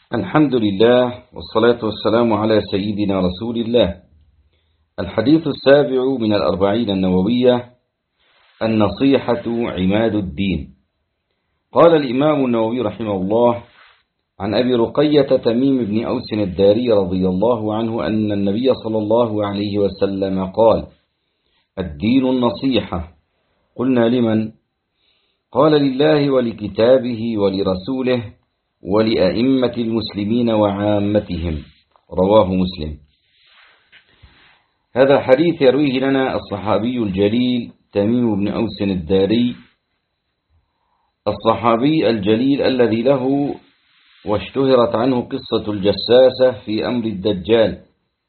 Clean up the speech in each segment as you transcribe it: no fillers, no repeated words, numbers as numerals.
الحمد لله والصلاة والسلام على سيدنا رسول الله. الحديث السابع من الأربعين النووية: النصيحة عماد الدين. قال الإمام النووي رحمه الله عن أبي رقية تميم بن أوس الداري رضي الله عنه أن النبي صلى الله عليه وسلم قال: الدين النصيحة. قلنا: لمن؟ قال: لله ولكتابه ولرسوله ولأئمة المسلمين وعامتهم. رواه مسلم. هذا الحديث يرويه لنا الصحابي الجليل تميم بن أوس الداري، الصحابي الجليل الذي له واشتهرت عنه قصة الجساسة في أمر الدجال،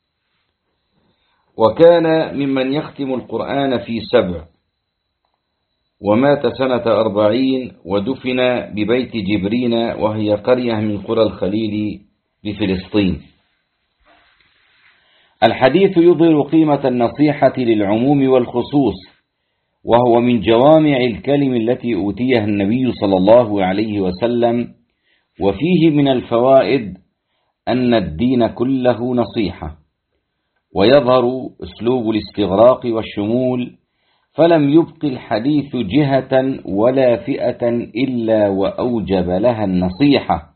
وكان ممن يختم القرآن في 7، ومات سنة 40 ودفن ببيت جبرين، وهي قرية من قرى الخليل بفلسطين. الحديث يظهر قيمة النصيحة للعموم والخصوص، وهو من جوامع الكلم التي أوتيها النبي صلى الله عليه وسلم، وفيه من الفوائد أن الدين كله نصيحة، ويظهر أسلوب الاستغراق والشمول، فلم يبق الحديث جهة ولا فئة إلا وأوجب لها النصيحة.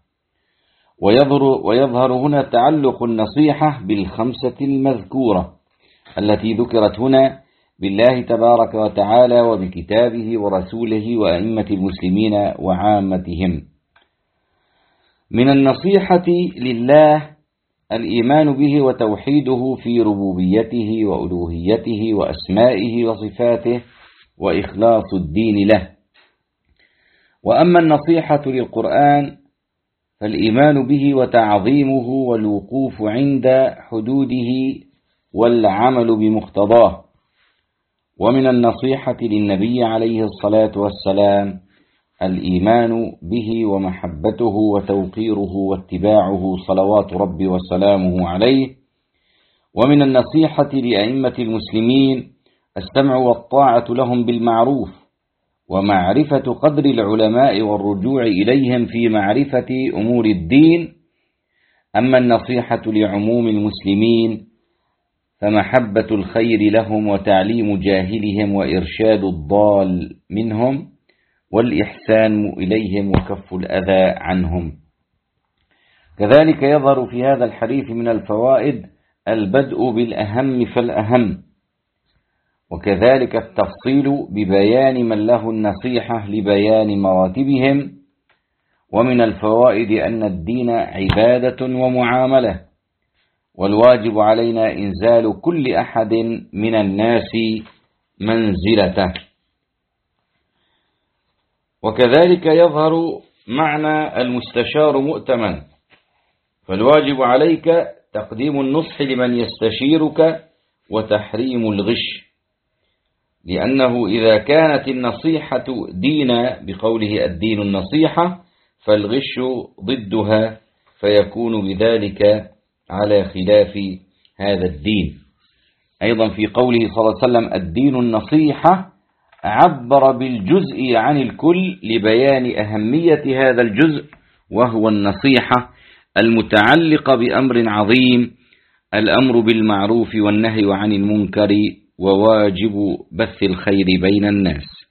ويظهر هنا تعلق النصيحة بالخمسة المذكورة التي ذكرت هنا، بالله تبارك وتعالى وبكتابه ورسوله وأئمة المسلمين وعامتهم. من النصيحة لله الإيمان به وتوحيده في ربوبيته وألوهيته وأسمائه وصفاته، وإخلاص الدين له. وأما النصيحة للقرآن فالإيمان به وتعظيمه والوقوف عند حدوده والعمل بمقتضاه. ومن النصيحة للنبي عليه الصلاة والسلام الإيمان به ومحبته وتوقيره واتباعه صلوات ربي وسلامه عليه. ومن النصيحة لأئمة المسلمين السمع والطاعة لهم بالمعروف، ومعرفة قدر العلماء والرجوع إليهم في معرفة أمور الدين. أما النصيحة لعموم المسلمين فمحبة الخير لهم وتعليم جاهلهم وإرشاد الضال منهم، والإحسان إليهم وكف الأذى عنهم. كذلك يظهر في هذا الحديث من الفوائد البدء بالأهم فالأهم، وكذلك التفصيل ببيان من له النصيحة لبيان مراتبهم. ومن الفوائد أن الدين عبادة ومعاملة، والواجب علينا إنزال كل أحد من الناس منزلته. وكذلك يظهر معنى المستشار مؤتمن، فالواجب عليك تقديم النصح لمن يستشيرك وتحريم الغش، لأنه إذا كانت النصيحة دينا بقوله الدين النصيحة فالغش ضدها، فيكون بذلك على خلاف هذا الدين. أيضا في قوله صلى الله عليه وسلم الدين النصيحة عبر بالجزء عن الكل لبيان أهمية هذا الجزء، وهو النصيحة المتعلقة بأمر عظيم: الأمر بالمعروف والنهي عن المنكر، وواجب بث الخير بين الناس.